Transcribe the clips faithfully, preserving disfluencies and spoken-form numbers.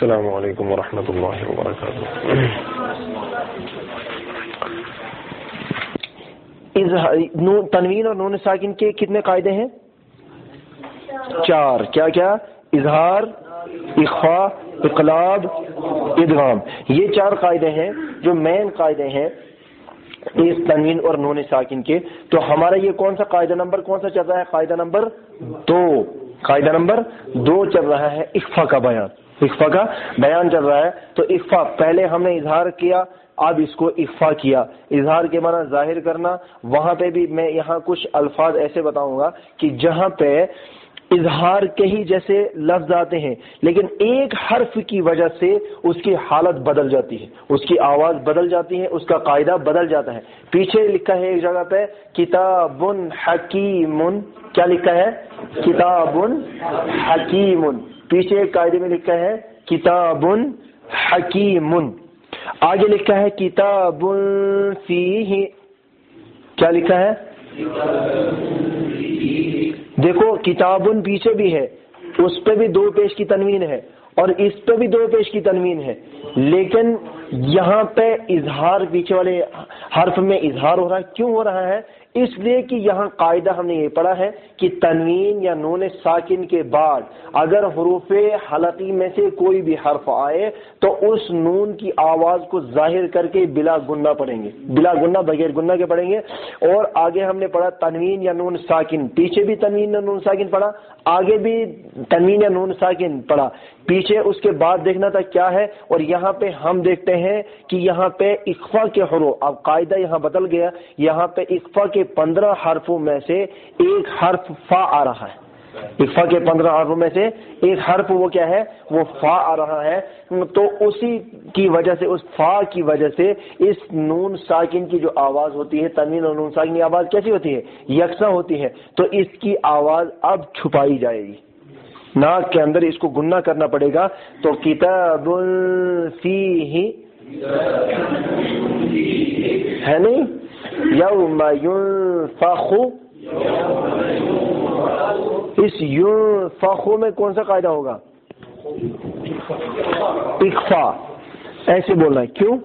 السلام علیکم ورحمۃ اللہ وبرکاتہ. تنوین اور نون ساکن کے کتنے قاعدے ہیں؟ چار. کیا کیا؟ اظہار، اخفاء، اقلاب، ادغام. یہ چار قاعدے ہیں جو مین قاعدے ہیں اس تنوین اور نون ساکن کے. تو ہمارا یہ کون سا قاعدہ نمبر کون سا چل رہا ہے؟ قاعدہ نمبر دو. قاعدہ نمبر دو چل رہا ہے اخفاء کا بیان. اخفاء کا بیان چل رہا ہے. تو اخفاء پہلے ہم نے اظہار کیا، اب اس کو اخفاء کیا. اظہار کے معنی ظاہر کرنا. وہاں پہ بھی میں یہاں کچھ الفاظ ایسے بتاؤں گا کہ جہاں پہ اظہار کے ہی جیسے لفظ آتے ہیں لیکن ایک حرف کی وجہ سے اس کی حالت بدل جاتی ہے، اس کی آواز بدل جاتی ہے، اس کا قاعدہ بدل جاتا ہے. پیچھے لکھا ہے ایک جگہ پہ کتاب حکیم. کیا لکھا ہے؟ کتاب حکیم. پیچھے ایک قاعدے میں لکھا ہے کتاب حکیم. آگے لکھا ہے کتاب فیہ. کیا لکھا ہے؟ دیکھو کتابن پیچھے بھی ہے، اس پہ بھی دو پیش کی تنوین ہے اور اس پہ بھی دو پیش کی تنوین ہے، لیکن یہاں پہ اظہار پیچھے والے حرف میں اظہار ہو رہا ہے. کیوں ہو رہا ہے؟ اس لیے کہ یہاں قاعدہ ہم نے یہ پڑھا ہے کہ تنوین یا نون ساکن کے بعد اگر حروف حلقی میں سے کوئی بھی حرف آئے تو اس نون کی آواز کو ظاہر کر کے بلا گنہ پڑھیں گے، بلا گنہ بغیر گنہ کے پڑھیں گے. اور آگے ہم نے پڑھا تنوین یا نون ساکن، پیچھے بھی تنوین یا نون ساکن پڑھا، آگے بھی تنوین یا نون ساکن پڑھا. پیچھے اس کے بعد دیکھنا تھا کیا ہے، اور یہاں پہ ہم دیکھتے ہیں کہ یہاں پہ اخفاء کے حروف، اب قاعدہ یہاں بدل گیا. یہاں پہ اخفاء کے پندرہ حرفوں میں سے ایک حرف فا آ رہا ہے. اخفاء کے پندرہ حرفوں میں سے ایک حرف وہ کیا ہے؟ وہ فا آ رہا ہے. تو اسی کی وجہ سے، اس فا کی وجہ سے اس نون ساکن کی جو آواز ہوتی ہے، تنوین اور نون ساکن کی آواز کیسی ہوتی ہے؟ یکساں ہوتی ہے. تو اس کی آواز اب چھپائی جائے گی، ناک کے اندر اس کو گنہ کرنا پڑے گا. تو کتاب فیہ ہے نہیں، یوم ینفخ. اس ینفخ میں کون سا قاعدہ ہوگا؟ اخفاء. ایسے بولنا ہے. کیوں؟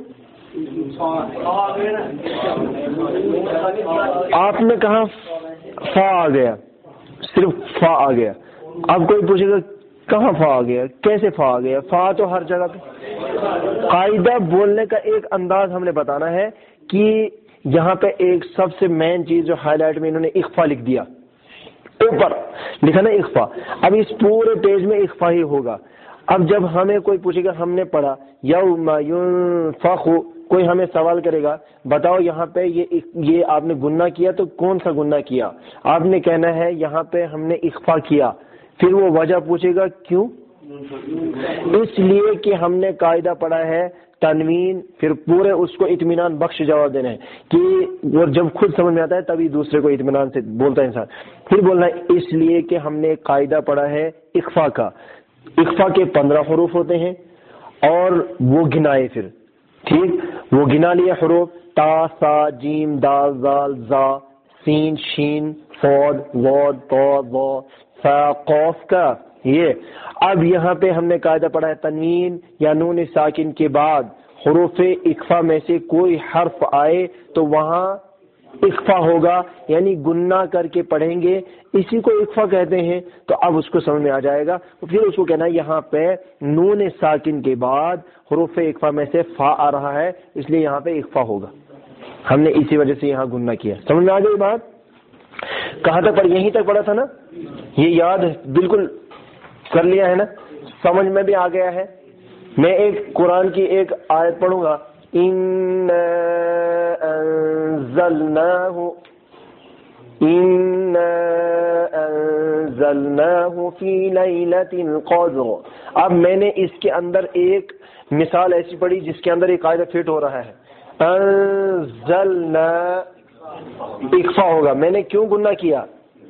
آپ نے کہا فا آ گیا، صرف فا آ گیا. اب کوئی پوچھے گا کہاں فا آ گیا، کیسے فا آ گیا؟ فا تو ہر جگہ پہ. قاعدہ بولنے کا ایک انداز ہم نے بتانا ہے کہ یہاں پہ ایک سب سے مین چیز جو ہائی لائٹ میں انہوں نے اخفاء لکھ دیا، اوپر لکھا نا اخفاء. اب اس پورے پیج میں اخفاء ہی ہوگا. اب جب ہمیں کوئی پوچھے گا ہم نے پڑھا یوم ینفخ، کوئی ہمیں سوال کرے گا بتاؤ یہاں پہ یہ یہ آپ نے گناہ کیا تو کون سا گناہ کیا؟ آپ نے کہنا ہے یہاں پہ ہم نے اخفاء کیا. پھر وہ وجہ پوچھے گا کیوں؟ اس لیے کہ ہم نے قاعدہ پڑھا ہے تنوین، پھر پورے اس کو اطمینان بخش جواب دینا ہے کہ وہ جب خود سمجھ میں آتا ہے تبھی دوسرے کو اطمینان سے بولتا ہے انسان. پھر بولنا ہے اس لیے کہ ہم نے قاعدہ پڑھا ہے اخفاء کا. اخفاء کے پندرہ حروف ہوتے ہیں اور وہ گنائے. پھر ٹھیک وہ گنا لیے حروف، تا، سا، جیم، دال، زال، زا، سین، شین، صاد، ضاد، طا، ظا، فا، قاف کا. یہ اب یہاں پہ ہم نے قاعدہ پڑھا ہے تنوین یا نون ساکن کے بعد حروف اخفاء میں سے کوئی حرف آئے تو وہاں اخفاء ہوگا، یعنی گناہ کر کے پڑھیں گے، اسی کو اخفاء کہتے ہیں. تو اب اس کو سمجھ میں آ جائے گا. پھر اس کو کہنا ہے یہاں پہ نون ساکن کے بعد حروف اخفاء میں سے فا آ رہا ہے، اس لیے یہاں پہ اخفاء ہوگا. ہم نے اسی وجہ سے یہاں گناہ کیا. سمجھ میں آ گئی بات؟ کہاں تک پڑھ؟ یہیں تک پڑھا تھا نا. یہ یاد بالکل کر لیا ہے نا، سمجھ میں بھی آ گیا ہے. میں ایک قرآن کی ایک آیت پڑھوں گا، اِنَّا أَنزَلْنَاهُ إِنَّا أَنزَلْنَاهُ فِي لَيْلَةِ الْقَدْرِ. اب میں نے اس کے اندر ایک مثال ایسی پڑھی جس کے اندر ایک قاعدہ فٹ ہو رہا ہے. انزلنا اخفاء ہوگا. میں نے کیوں گناہ کیا؟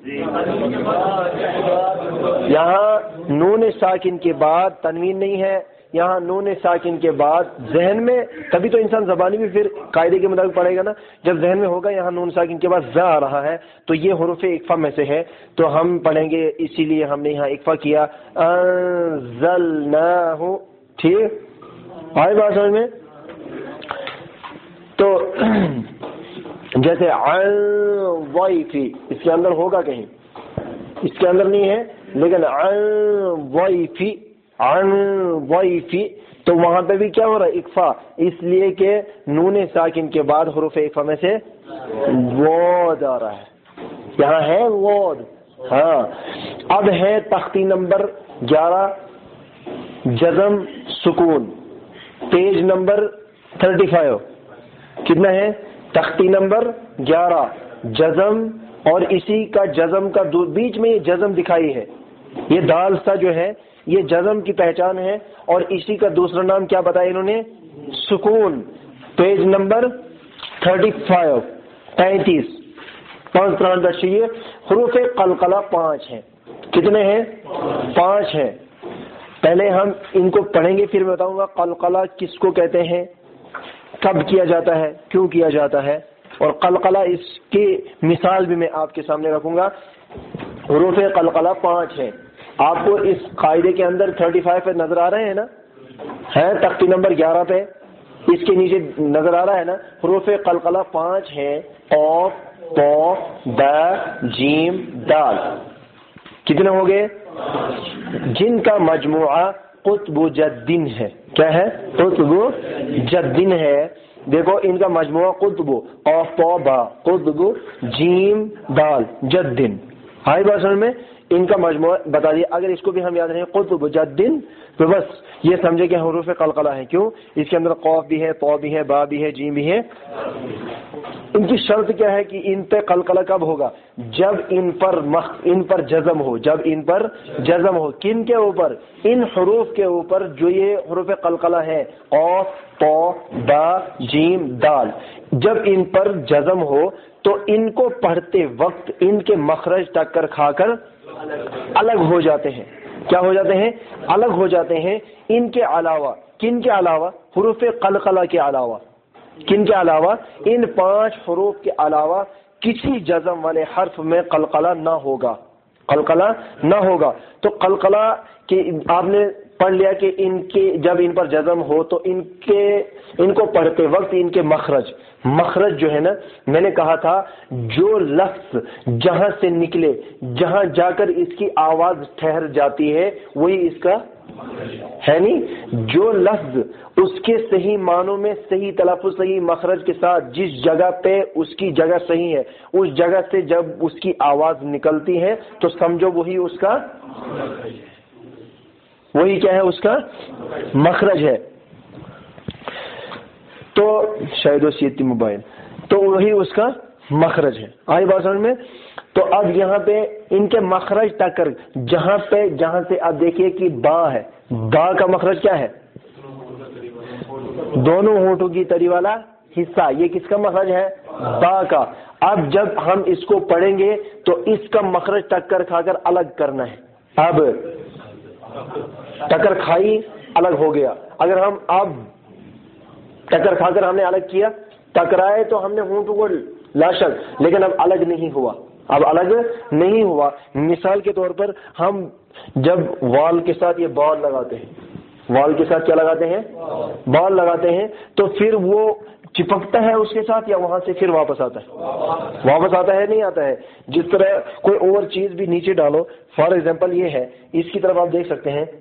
یہاں نون ساکن کے بعد تنوین نہیں ہے، یہاں نون ساکن کے بعد ذہن میں، تبھی تو انسان زبانی بھی پھر قاعدے کے مطابق پڑھے گا نا. جب ذہن میں ہوگا یہاں نون ساکن کے بعد ز آ رہا ہے تو یہ حروف اخفاء میں سے ہے تو ہم پڑھیں گے، اسی لیے ہم نے یہاں اخفاء کیا. انزلناہ. ٹھیک آئی بات سمجھ میں؟ تو جیسے وائفی اس کے اندر ہوگا کہیں، اس کے اندر نہیں ہے، لیکن وائفی وائفی تو وہاں پہ بھی کیا ہو رہا ہے؟ اکفا، اس لیے کہ نون ساکن کے بعد حروف اکفا میں سے وود آ رہا ہے، یہاں ہے وود. ہاں اب ہے تختی نمبر گیارہ جزم سکون، پیج نمبر تھرٹی فائیو. کتنا ہے؟ تختی نمبر گیارہ جزم، اور اسی کا جزم کا بیچ میں یہ جزم دکھائی ہے، یہ دال سا جو ہے یہ جزم کی پہچان ہے، اور اسی کا دوسرا نام کیا بتایا انہوں نے؟ سکون. پیج نمبر تھرٹی فائیو پینتیس پانچ پران رکھیے. حروف قلقلہ پانچ ہیں. کتنے ہیں؟ پانچ ہیں. پہلے ہم ان کو پڑھیں گے، پھر میں بتاؤں گا قلقلہ کس کو کہتے ہیں، کب کیا جاتا ہے، کیوں کیا جاتا ہے، اور قلقلہ اس کی مثال بھی میں آپ کے سامنے رکھوں گا. حروف قلقلہ پانچ ہیں. آپ کو اس قاعدے کے اندر تھرٹی فائیو پہ نظر آ رہے ہیں نا، ہے تختی نمبر گیارہ پہ اس کے نیچے نظر آ رہا ہے نا. حروف قلقلہ پانچ ہیں، قاف قا با جیم دال. کتنے ہو گئے؟ جن کا مجموعہ قطب جدن ہے. کیا ہے؟ قطب جدن ہے. دیکھو ان کا مجموعہ قطب، قاف قا با قطب جیم دال جدن. ہائی باسن میں ان کا مجموعہ بتا دیا. اگر اس کو بھی ہم یاد رکھیں قطب جدن تو بس یہ سمجھے کہ حروف قلقلہ ہے. کیوں؟ اس کے اندر قاف بھی ہے، طا بھی ہے، با بھی ہے، جیم بھی ہے. ان کی شرط کیا ہے کہ ان پہ قلقلہ کب ہوگا؟ جب ان پر مخ ان پر جزم ہو. جب ان پر جزم ہو. کن کے اوپر؟ ان حروف کے اوپر جو یہ حروف قلقلہ ہے، قاف طا با جیم دال. جب ان پر جزم ہو تو ان کو پڑھتے وقت ان کے مخرج ٹکر کھا کر الگ ہو جاتے ہیں. کیا ہو جاتے ہیں؟ الگ ہو جاتے ہیں. ان کے علاوہ، کن کے علاوہ؟ حروف قلقلہ کے علاوہ. کن کے علاوہ؟ ان پانچ حروف کے علاوہ کسی جزم والے حرف میں قلقلہ نہ ہوگا. قلقلہ نہ ہوگا. تو قلقلہ کہ آپ نے پڑھ لیا کہ ان کے جب ان پر جزم ہو تو ان کے ان کو پڑھتے وقت ان کے مخرج مخرج جو ہے نا، میں نے کہا تھا جو لفظ جہاں سے نکلے، جہاں جا کر اس کی آواز ٹھہر جاتی ہے وہی اس کا ہے. نہیں، جو لفظ اس کے صحیح معنوں میں صحیح تلفظ صحیح مخرج کے ساتھ جس جگہ پہ اس کی جگہ صحیح ہے، اس جگہ سے جب اس کی آواز نکلتی ہے تو سمجھو وہی اس کا وہی کیا ہے؟ اس کا مخرج ہے. تو شاید و سیتی موبائل تو وہی اس کا مخرج ہے. آئی بات سمجھ میں؟ تو اب یہاں پہ ان کے مخرج ٹکر جہاں پہ جہاں سے آپ دیکھیے کہ با ہے، با کا مخرج کیا ہے؟ دونوں ہونٹوں کی تری والا حصہ. یہ کس کا مخرج ہے؟ با کا. اب جب ہم اس کو پڑھیں گے تو اس کا مخرج ٹکر کھا کر الگ کرنا ہے. اب ٹکر کھائی الگ ہو گیا. اگر ہم اب ٹکر کھا کر ہم نے الگ کیا، ٹکرائے تو ہم نے ہونٹوں کو لاشک، لیکن اب الگ نہیں ہوا. اب الگ نہیں ہوا. مثال کے طور پر ہم جب وال کے ساتھ یہ بال لگاتے ہیں، وال کے ساتھ کیا لگاتے ہیں؟ بال لگاتے ہیں، تو پھر وہ چپکتا ہے اس کے ساتھ یا وہاں سے پھر واپس آتا ہے؟ واپس آتا ہے، نہیں آتا ہے. جس طرح کوئی اور چیز بھی نیچے ڈالو، فار ایگزامپل یہ ہے، اس کی طرف آپ دیکھ سکتے ہیں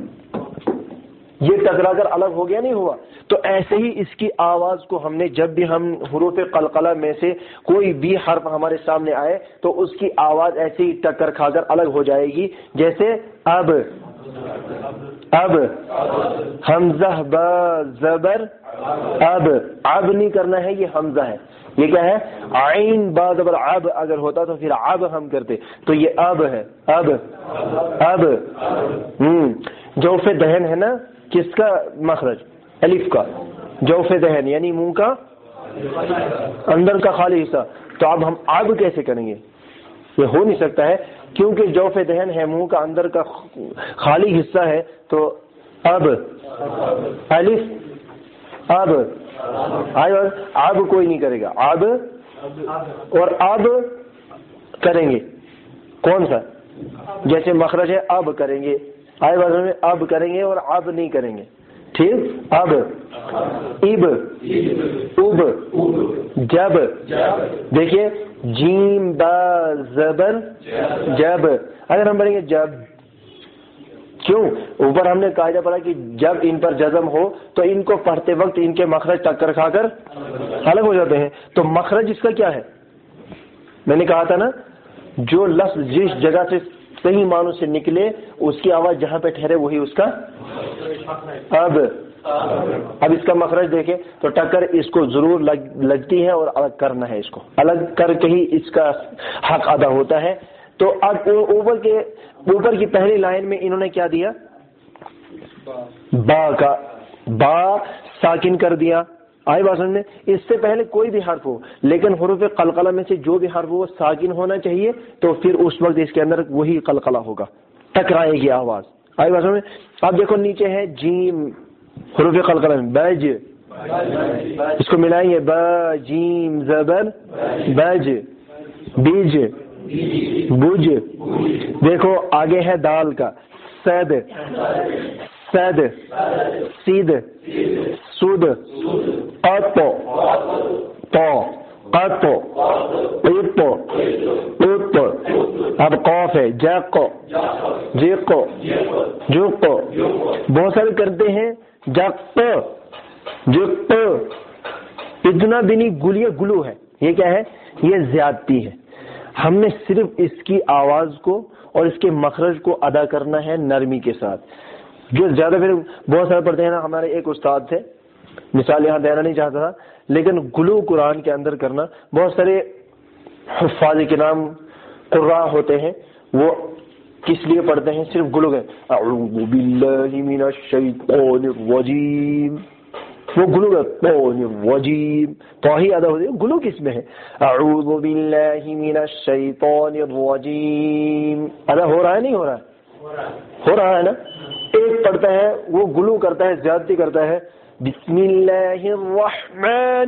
یہ ٹکرا کر الگ ہو گیا، نہیں ہوا. تو ایسے ہی اس کی آواز کو ہم نے جب بھی ہم حروف قلقلہ میں سے کوئی بھی حرف ہمارے سامنے آئے تو اس کی آواز ایسے ہی ٹکر کھا کر الگ ہو جائے گی. جیسے اب اب حمزہ با زبر اب. اب نہیں کرنا ہے، یہ حمزہ ہے. یہ کیا ہے؟ عین با زبر اب. اگر ہوتا تو پھر اب ہم کرتے. تو یہ اب ہے. اب اب ہم جوف دہن ہے نا، کس کا مخرج؟ الف کا. جوف دہن یعنی منہ کا اندر کا خالی حصہ. تو اب ہم اب کیسے کریں گے؟ یہ ہو نہیں سکتا ہے کیونکہ جوف دہن ہے، منہ کا اندر کا خالی حصہ ہے. تو اب الف اب اب کوئی نہیں کرے گا. اب اور اب کریں گے کون سا؟ جیسے مخرج ہے اب کریں گے، آئے بازو میں اب کریں گے اور اب نہیں کریں گے. ٹھیک. اب اب اب جب. دیکھیے جیم با زبر جب. اگر ہم پڑھیں گے جب، کیوں؟ اوپر ہم نے قاعدہ پڑھا کہ جب ان پر جزم ہو تو ان کو پڑھتے وقت ان کے مخرج ٹکر کھا کر الگ ہو جاتے ہیں. تو مخرج اس کا کیا ہے؟ میں نے کہا تھا نا، جو لفظ جس جگہ سے صحیح معنوں سے نکلے اس کی آواز جہاں پہ ٹھہرے وہی اس کا. اب اب اس کا مخرج دیکھیں تو ٹکر اس کو ضرور لگ, لگتی ہے اور الگ کرنا ہے، اس کو الگ کر کے ہی اس کا حق ادا ہوتا ہے. تو اب اوپر کے اوپر کی پہلی لائن میں انہوں نے کیا دیا؟ با کا با ساکن کر دیا. آئی بات سمجھ میں؟ اس سے پہلے کوئی بھی حرف ہو لیکن حروف قلقلہ میں سے جو بھی حرف ہو وہ ساکن ہونا چاہیے، تو پھر اس وقت اس کے اندر وہی قلقلہ ہوگا، ٹکرائے گی آواز. آئی بات سمجھ میں؟ اب دیکھو نیچے ہے جیم، حروف قلقلہ میں بج، اس کو ملائیں گے با جیم زبر بج. بیج بج. دیکھو آگے ہے دال کا سید سید سید سود قطو تو قطو ایپو ایپو. اب قوف ہے جاقو جیقو جوقو. بہت سارے کرتے ہیں جاقو جوقو. اتنا دنی گلیہ گلو ہے، یہ کیا ہے؟ یہ زیادتی ہے. ہم نے صرف اس کی آواز کو اور اس کے مخرج کو ادا کرنا ہے نرمی کے ساتھ. جو زیادہ پھر بہت سارے پڑھتے ہیں نا، ہمارے ایک استاد تھے، مثال یہاں دینا نہیں چاہتا تھا، لیکن گلو قرآن کے اندر کرنا. بہت سارے حفاظ کرام قراء ہوتے ہیں، وہ کس لیے پڑھتے ہیں؟ صرف گلو گئے اعوذ باللہ من الشیطان الرجیم، وہ گلو گئے الرجیم تو ہی ادا ہوتے. گلو کس میں ہے؟ اعوذ باللہ من الشیطان الرجیم. ادا ہو رہا ہے نہیں ہو رہا ہے؟ ہو رہا ہے نا. ایک پڑھتا ہے وہ گلو کرتا ہے، زیادتی کرتا ہے، بسم اللہ الرحمن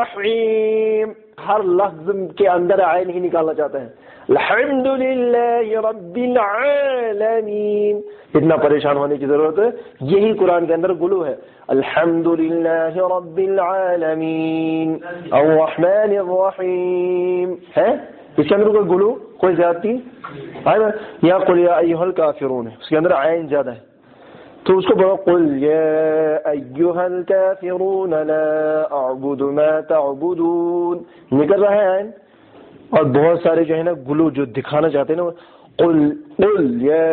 الرحیم، ہر لفظ کے اندر عین ہی نکالنا چاہتا ہے. الحمد للہ رب العالمین. اتنا پریشان ہونے کی ضرورت ہے؟ یہی قرآن کے اندر گلو ہے. الحمد للہ رب العالمین الرحمن الرحیم ہے. اس کے اندر کوئی گلو، کوئی زیادتی یا قل یا ایھا الکافرون ہے، اس کے اندر عین زیادہ ہے تو اس کو بولو قل یا ایھا الکافرون لا اعبد ما تعبدون، نکل رہا ہے عین. اور بہت سارے جو ہے نا گلو جو دکھانا چاہتے ہیں نا، قل قل یا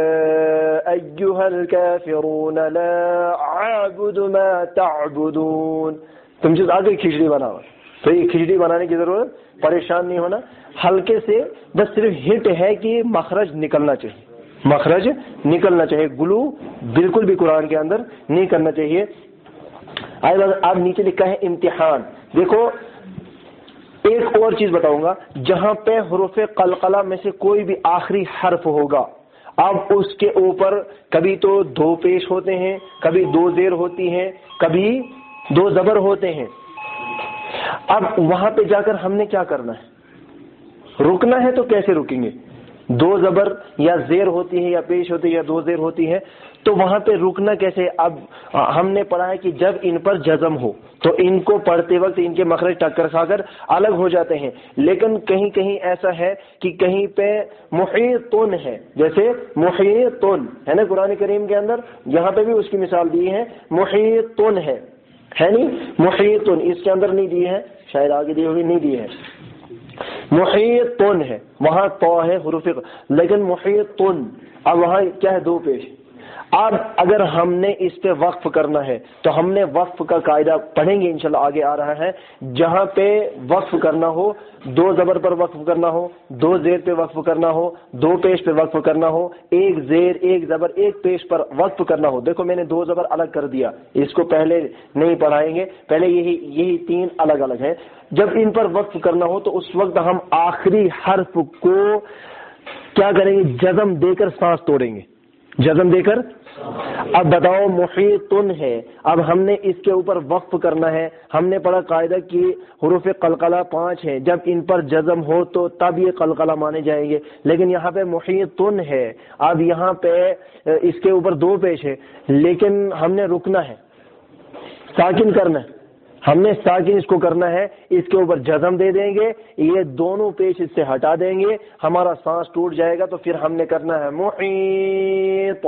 ایھا الکافرون لا اعبد ما تعبدون. تم سے آگے کھچڑی بناؤ، تو یہ کھچڑی بنانے کی ضرورت، پریشان نہیں ہونا، ہلکے سے بس صرف ہٹ ہے کہ مخرج نکلنا چاہیے، مخرج نکلنا چاہیے. گلو بالکل بھی قرآن کے اندر نہیں کرنا چاہیے. اب نیچے لکھا ہے امتحان. دیکھو ایک اور چیز بتاؤں گا، جہاں پہ حروف قلقلہ میں سے کوئی بھی آخری حرف ہوگا، اب اس کے اوپر کبھی تو دو پیش ہوتے ہیں، کبھی دو زیر ہوتی ہیں، کبھی دو زبر ہوتے ہیں. اب وہاں پہ جا کر ہم نے کیا کرنا ہے؟ رکنا ہے تو کیسے رکیں گے؟ دو زبر یا زیر ہوتی ہے یا پیش ہوتی ہے یا دو زیر ہوتی ہے، تو وہاں پہ رکنا کیسے؟ اب ہم نے پڑھا ہے کہ جب ان پر جزم ہو تو ان کو پڑھتے وقت ان کے مخرج ٹکر کھا کر الگ ہو جاتے ہیں. لیکن کہیں کہیں ایسا ہے کہ کہیں پہ محیطن ہے، جیسے محیطن ہے نا قرآن کریم کے اندر، یہاں پہ بھی اس کی مثال دی ہے، محیطن ہے ہے نہیں؟ محیطن اس کے اندر نہیں دی ہے، شاید آگے دی ہوئی نہیں دی ہے. محیطن ہے، وہاں تو ہے حروف، لیکن محیطن اب وہاں کیا ہے؟ دو پیش. اب اگر ہم نے اس پہ وقف کرنا ہے تو ہم نے وقف کا قاعدہ پڑھیں گے انشاءاللہ، آگے آ رہا ہے. جہاں پہ وقف کرنا ہو، دو زبر پر وقف کرنا ہو، دو زیر پہ وقف کرنا ہو، دو پیش پہ وقف کرنا ہو، ایک زیر ایک زبر ایک پیش پر وقف کرنا ہو. دیکھو میں نے دو زبر الگ کر دیا، اس کو پہلے نہیں پڑھائیں گے، پہلے یہی یہی تین الگ الگ ہیں. جب ان پر وقف کرنا ہو تو اس وقت ہم آخری حرف کو کیا کریں گے؟ جزم دے کر سانس توڑیں گے، جزم دے کر. اب بتاؤ محیطن ہے، اب ہم نے اس کے اوپر وقف کرنا ہے. ہم نے پڑھا قاعدہ کہ حروف قلقلہ پانچ ہیں، جب ان پر جزم ہو تو تب یہ قلقلہ مانے جائیں گے. لیکن یہاں پہ محیطن ہے، اب یہاں پہ اس کے اوپر دو پیش ہے، لیکن ہم نے رکنا ہے. ساکن کرنا ہے، ہم نے ساکن اس کو کرنا ہے، اس کے اوپر جزم دے دیں گے، یہ دونوں پیش اس سے ہٹا دیں گے، ہمارا سانس ٹوٹ جائے گا، تو پھر ہم نے کرنا ہے محیط،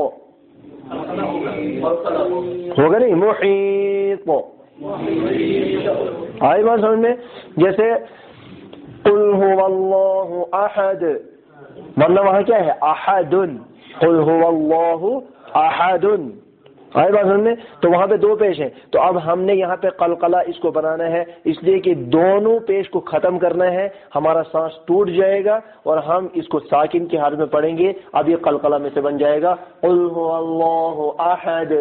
ہوگا نہیں محیط، آئی بات سمجھ میں؟ جیسے قل هو اللہ احد، ورنہ وہاں کیا ہے احد، قل هو اللہ احد، آئی بات سمجھ میں؟ تو وہاں پہ دو پیش ہیں، تو اب ہم نے یہاں پہ قلقلہ اس کو بنانا ہے، اس لیے کہ دونوں پیش کو ختم کرنا ہے، ہمارا سانس ٹوٹ جائے گا اور ہم اس کو ساکن کی حالت میں پڑھیں گے، اب یہ قلقلہ میں سے بن جائے گا قل هو اللہ احد۔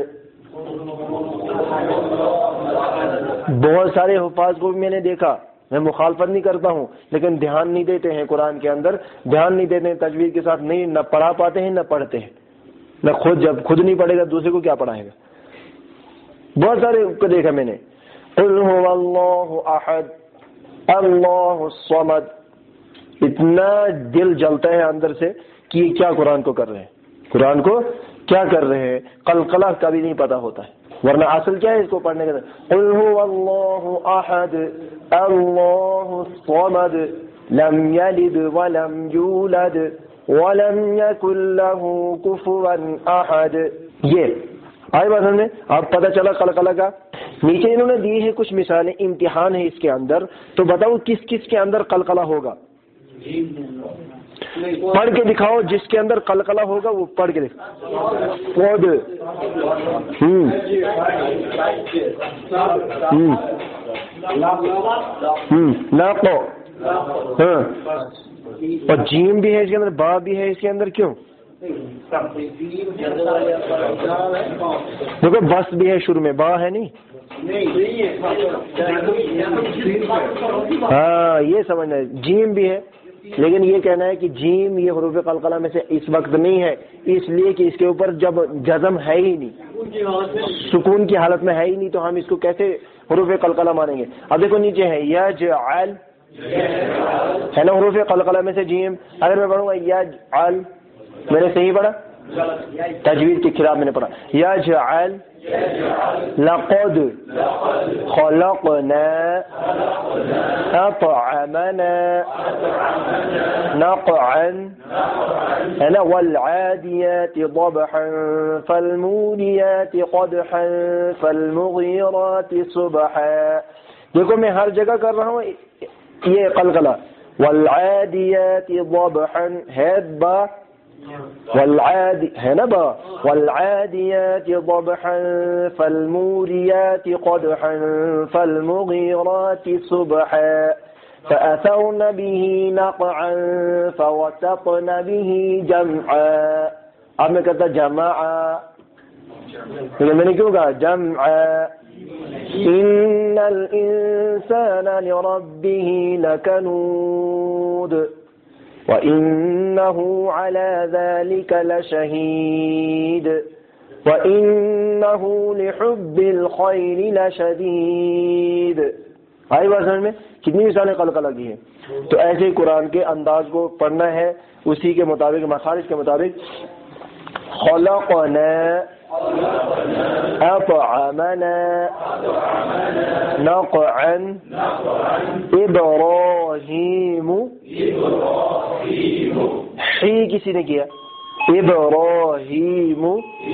بہت سارے حفاظ کو بھی میں نے دیکھا، میں مخالفت نہیں کرتا ہوں، لیکن دھیان نہیں دیتے ہیں، قرآن کے اندر دھیان نہیں دیتے ہیں، تجوید کے ساتھ نہیں، نہ پڑھا پاتے ہیں نہ پڑھتے ہیں، نہ خود، جب خود نہیں پڑھے گا دوسرے کو کیا پڑھائے گا۔ بہت سارے کو دیکھا میں نے، قل هو اللہ احد اللہ الصمد، اتنا دل جلتا ہے اندر سے کہ یہ کیا قرآن کو کر رہے ہیں، قرآن کو کیا کر رہے ہیں، قلقلہ کبھی نہیں پتا ہوتا ہے، ورنہ اصل کیا ہے اس کو پڑھنے کا، قل هو اللہ احد اللہ الصمد لم یلد ولم یولد ولم یکن له کفوا احد۔ یہ آئی بات میں اب پتہ چلا قلقلہ کا۔ نیچے انہوں نے دی ہے کچھ مثالیں، امتحان ہے اس کے اندر، تو بتاؤ کس کس کے اندر قلقلہ ہوگا، پڑھ کے دکھاؤ، جس کے اندر قلقلہ ہوگا وہ پڑھ کے دکھاؤ۔ خود ہوں ہوں لاقو، ہاں، اور جیم بھی ہے اس کے اندر، با بھی ہے اس کے اندر، کیوں؟ دیکھو بس بھی ہے شروع میں، با ہے نہیں، ہاں یہ سمجھنا ہے، جیم بھی ہے، لیکن یہ کہنا ہے کہ جیم یہ حروف قلقلہ میں سے اس وقت نہیں ہے، اس لیے کہ اس کے اوپر جب جزم ہے ہی نہیں، سکون کی حالت میں ہے ہی نہیں، تو ہم اس کو کیسے حروف قلقلہ مانیں گے۔ اب دیکھو نیچے ہے یجعل، ہے نا حروف قلقلہ میں سے جیم، اگر میں پڑھوں گا یجعل، میں نے صحیح پڑھا، تجوید کے خلاف میں نے پڑھا، یجعل لقد خلقنا اطعمنا نقعا، ہے نا، والعادیات ضبحا فالموریات قدحا فالمغیرات صبحا۔ دیکھو میں ہر جگہ کر رہا ہوں یہ قلقلہ، والعادیات ضبحا ہے با، والعاد ہے نا با، والعادیات ضبحا فالموریات قدحا فالمغیرات صبحا فأثرن به نقعا فوسطن به جمعا۔ اب میں کہتا جمعا، میں نے کیوں کہا جمعا؟ ان الانسان لربه لکنود وَإِنَّهُ عَلَى ذَلِكَ لَشَهِيدٌ وَإِنَّهُ لِحُبِّ الْخَيْرِ لَشَدِيدٌ۔ آئی بات سمجھ میں؟ کتنی مثالیں قلقلہ کی ہیں۔ تو ایسے ہی قرآن کے انداز کو پڑھنا ہے، اسی کے مطابق، مخارج کے مطابق، خلقنا اطعمنا نقعا ابراہیم، حی کسی نے کیا، ابراہیم،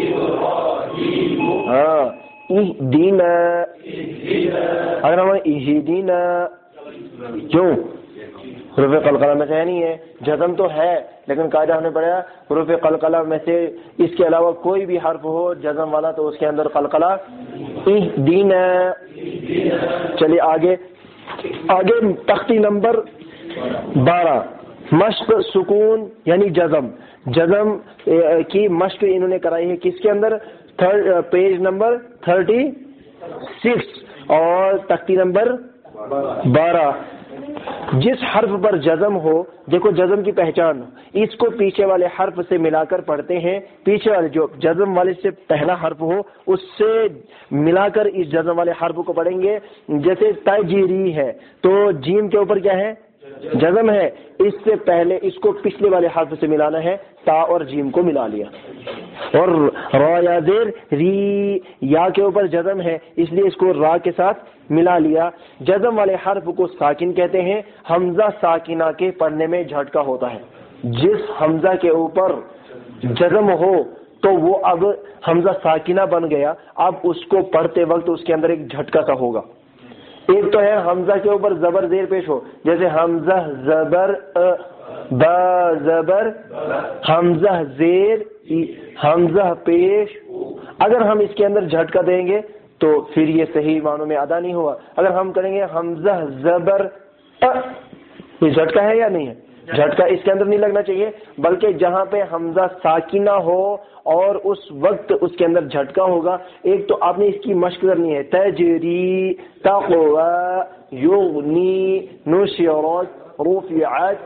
ہاں، اہدنا، اگر ہم اہدنا، کیوں؟ حروف قلقلہ میں سے ہے نہیں ہے، جزم تو ہے، لیکن قاعدہ ہم نے پڑھا حروف قلقلہ میں سے اس کے علاوہ کوئی بھی حرف ہو جزم والا تو اس کے اندر قلقلہ اہدنا۔ چلیے آگے، آگے تختی نمبر بارہ، مشق سکون یعنی جزم، جزم کی مشق انہوں نے کرائی ہے کس کے اندر؟ پیج نمبر تھرٹی سکس اور تختی نمبر بارہ۔ جس حرف پر جزم ہو، دیکھو جزم کی پہچان، اس کو پیچھے والے حرف سے ملا کر پڑھتے ہیں، پیچھے والے جو جزم والے سے پہلا حرف ہو اس سے ملا کر اس جزم والے حرف کو پڑھیں گے۔ جیسے تجری ہے تو جیم کے اوپر کیا ہے؟ جزم ہے، اس سے پہلے اس کو پچھلے والے حرف سے ملانا ہے، تا اور جیم کو ملا لیا. اور را یا زیر ری یا کے اوپر جزم ہے، اس لیے اس کو را کے ساتھ ملا لیا. جزم والے حرف کو ساکن کہتے ہیں. حمزہ ساکنہ کے پڑھنے میں جھٹکا ہوتا ہے. جس حمزہ کے اوپر جزم ہو تو وہ اب حمزہ ساکنہ بن گیا، اب اس کو پڑھتے وقت اس کے اندر ایک جھٹکا سا ہوگا. ایک تو ہے حمزہ کے اوپر زبر زیر پیش ہو، جیسے حمزہ زبر با زبر، حمزہ زیر حمزہ پیش. اگر ہم اس کے اندر جھٹکا دیں گے تو پھر یہ صحیح معنوں میں ادا نہیں ہوا. اگر ہم کریں گے حمزہ زبر یہ جھٹکا ہے یا نہیں ہے؟ جھٹکا اس کے اندر نہیں لگنا چاہیے، بلکہ جہاں پہ حمزہ ساکنہ ہو اور اس وقت اس کے اندر جھٹکا ہوگا. ایک تو آپ نے اس کی مشق کرنی ہے، تجری، تقوی، یغنی، نشرت، رفعت،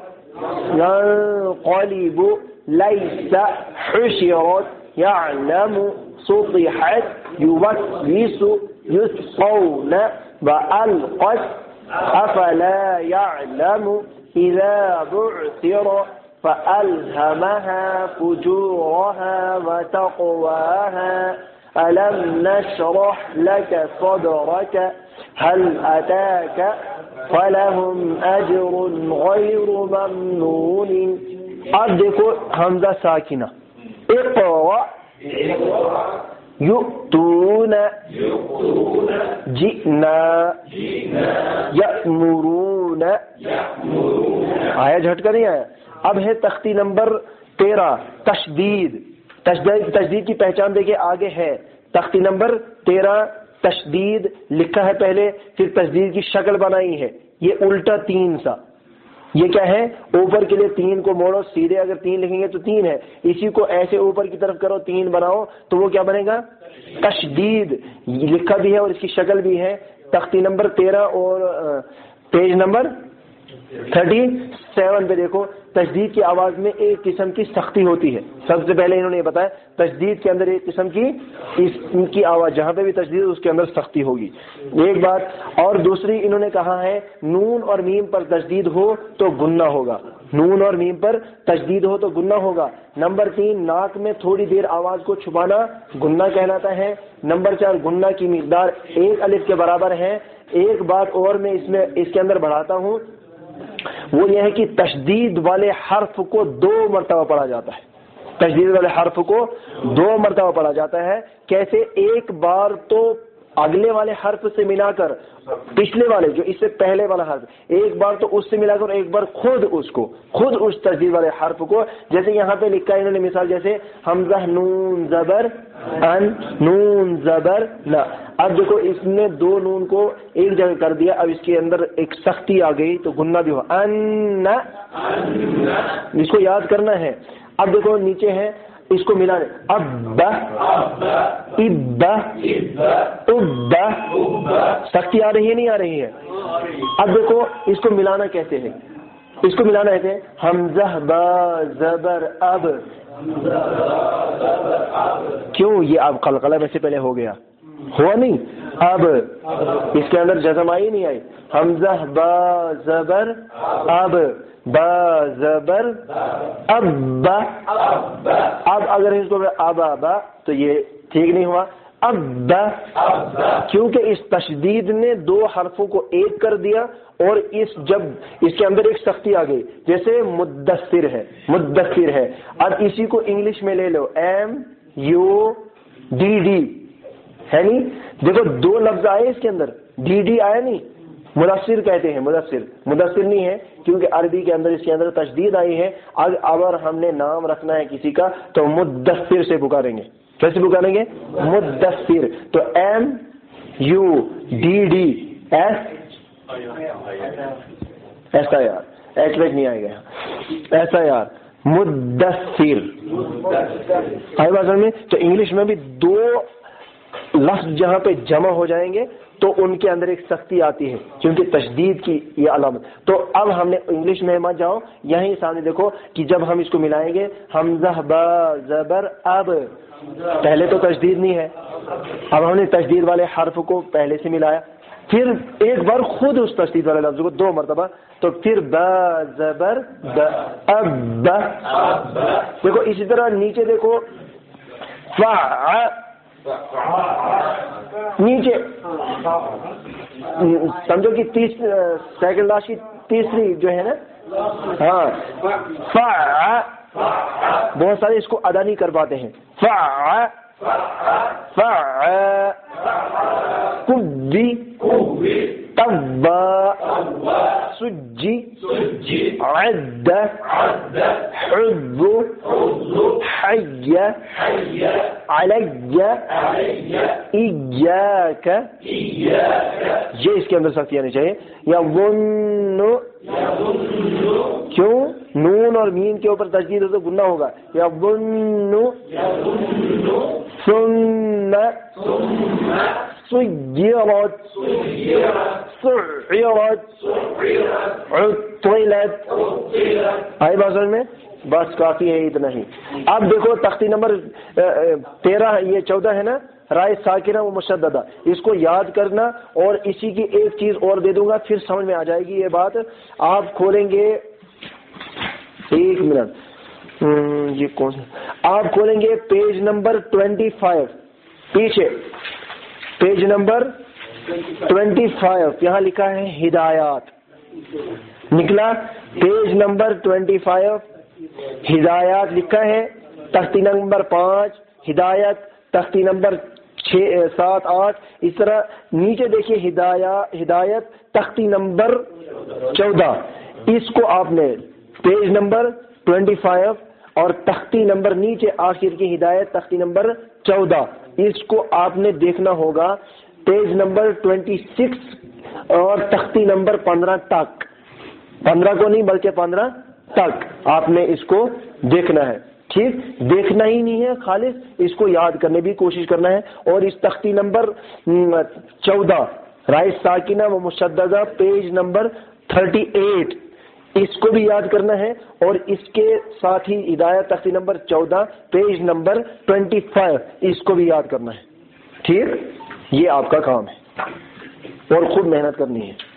ينقلب، ليس، حشرت، يعلم، سطحت، يوسوس، يسقون، وألقت، أفلا يعلم إذا بعثر فألهمها فجورها وتقواها ألم نشرح لك صدرك هل أتاك فلهم أجر غير ممنون. اب دیکھو حمزہ ساکنہ، اقرأ، یؤتون، جئنا، یأمرون. آیا جھٹکا نہیں آیا؟ اب ہے تختی نمبر تیرہ، تشدید. تشدید تشدید کی پہچان دیکھیں آگے ہے. تختی نمبر تیرہ تشدید لکھا ہے پہلے، پھر تشدید کی شکل بنائی ہے. یہ الٹا تین سا، یہ کیا ہے؟ اوپر کے لیے تین کو موڑو، سیدھے اگر تین لکھیں گے تو تین ہے، اسی کو ایسے اوپر کی طرف کرو، تین بناؤ تو وہ کیا بنے گا؟ تشدید. لکھا بھی ہے اور اس کی شکل بھی ہے. تختی نمبر تیرہ اور پیج نمبر تھرٹی سیون پہ دیکھو، تشدید کی آواز میں ایک قسم کی سختی ہوتی ہے. سب سے پہلے انہوں نے یہ بتایا تشدید کے اندر ایک قسم کی اس کی آواز، جہاں پہ بھی تشدید اس کے اندر سختی ہوگی. ایک بات اور دوسری انہوں نے کہا ہے نون اور میم پر تشدید ہو تو گنہ ہوگا. نون اور میم پر تشدید ہو تو گنہ ہوگا. نمبر تین، ناک میں تھوڑی دیر آواز کو چھپانا گنہ کہلاتا ہے. نمبر چار، گنہ کی مقدار ایک الف کے برابر ہے. ایک بات اور میں اس میں اس کے اندر بڑھاتا ہوں، وہ یہ ہے کہ تشدید والے حرف کو دو مرتبہ پڑھا جاتا ہے. تشدید والے حرف کو دو مرتبہ پڑھا جاتا ہے. کیسے؟ ایک بار تو اگلے والے حرف سے ملا کر، پچھلے والے جو اس سے پہلے والا حرف، ایک بار تو اس سے ملا کر، ایک بار خود اس کو خود اس تشدید والے حرف کو. جیسے یہاں پہ لکھا ہے انہوں نے مثال، جیسے حمزہ نون زبر ان، نون زبر لا. اب دیکھو اس نے دو نون کو ایک جگہ کر دیا، اب اس کے اندر ایک سختی آ گئی تو گنہ بھی ہوا، ان. اس کو یاد کرنا ہے. اب دیکھو نیچے ہے، اس کو ملا دیں، اب اب اب، سختی آ رہی ہے نہیں آ رہی ہے؟ اب دیکھو اس کو ملانا کہتے ہیں، اس کو ملانا کہتے ہیں حمزہ با زبر اب. کیوں؟ یہ اب قلقلہ میں سے پہلے ہو گیا، ہوا نہیں. اب اس کے اندر جزم آئی نہیں آئی؟ حمزہ با زبر اب، با زبر اب. اب اگر اس کو اب ابا تو یہ ٹھیک نہیں ہوا. اب کیونکہ اس تشدید نے دو حرفوں کو ایک کر دیا اور اس جب اس کے اندر ایک سختی آ گئی. جیسے مدثر ہے، مدثر ہے. اب اسی کو انگلش میں لے لو، ایم یو ڈی ڈی ہے نہیں؟ دیکھو دو لفظ آئے اس کے اندر، ڈی ڈی آیا نہیں. مدثر کہتے ہیں، مدثر مدثر نہیں ہے کیونکہ عربی کے اندر اس کے اندر تشدید آئی ہے. اگر ہم نے نام رکھنا ہے کسی کا تو مدثر سے پکاریں گے. کیسے پکاریں گے؟ مدثر. تو M U D D S ایسا یار ایچ ویچ نہیں آئے گا، ایسا یار مدثر. آئی بات سمجھ میں؟ تو انگلش میں بھی دو لفظ جہاں پہ جمع ہو جائیں گے تو ان کے اندر ایک سختی آتی ہے کیونکہ تشدید کی یہ علامت. تو اب ہم نے انگلش میں مت جاؤ، یہیں سامنے دیکھو کہ جب ہم اس کو ملائیں گے حمزہ با زبر اب، پہلے تو تشدید نہیں ہے، اب ہم نے تشدید والے حرف کو پہلے سے ملایا. پھر ایک بار خود اس تشدید والے لفظ کو دو مرتبہ، تو پھر با زبر ب اب، دیکھو اسی طرح نیچے دیکھو فا، نیچے سمجھو کہ تیس سیکنڈ لاسٹ کی تیسری جو ہے نا، ہاں فا، بہت سارے اس کو ادا نہیں کر پاتے ہیں، فا فا کبی تبا سجی عد حب حی علی ایاک، یہ اس کے اندر سختی آنی چاہیے. یا ون، کیوں نون اور میم کے اوپر تشدید ہو تو گناہ ہوگا. یا ون ثم سیرت سعرت عطلت. آئی بات سمجھ میں؟ بس کافی ہے اتنا ہی. اب دیکھو تختی نمبر تیرہ، یہ چودہ ہے نا، رائے ساکنہ و مشددہ، اس کو یاد کرنا. اور اسی کی ایک چیز اور دے دوں گا، پھر سمجھ میں آ جائے گی یہ بات. آپ کھولیں گے، ایک منٹ، یہ کون سا، آپ کھولیں گے پیج نمبر ٹوینٹی فائیو، پیچھے پیج نمبر ٹوینٹی فائیو، یہاں لکھا ہے ہدایات، نکلا پیج نمبر ٹوینٹی فائیو، ہدایات لکھا ہے. تختی نمبر پانچ ہدایت، تختی نمبر چھ سات آٹھ، اس طرح نیچے دیکھیے ہدایت تختی نمبر چودہ. اس کو آپ نے پیج نمبر ٹوینٹی فائیو اور تختی نمبر نیچے آخر کی ہدایت تختی نمبر چودہ، اس کو آپ نے دیکھنا ہوگا پیج نمبر ٹوینٹی سکس اور تختی نمبر پندرہ تک. پندرہ کو نہیں بلکہ پندرہ تک آپ نے اس کو دیکھنا ہے. ٹھیک، دیکھنا ہی نہیں ہے، خالص اس کو یاد کرنے بھی کوشش کرنا ہے. اور اس تختی نمبر چودہ رائے ساکنہ و مشددہ پیج نمبر تھرٹی ایٹ، اس کو بھی یاد کرنا ہے. اور اس کے ساتھ ہی ہدایت تختی نمبر چودہ پیج نمبر ٹوینٹی فائیو، اس کو بھی یاد کرنا ہے. ٹھیک، یہ آپ کا کام ہے اور خود محنت کرنی ہے.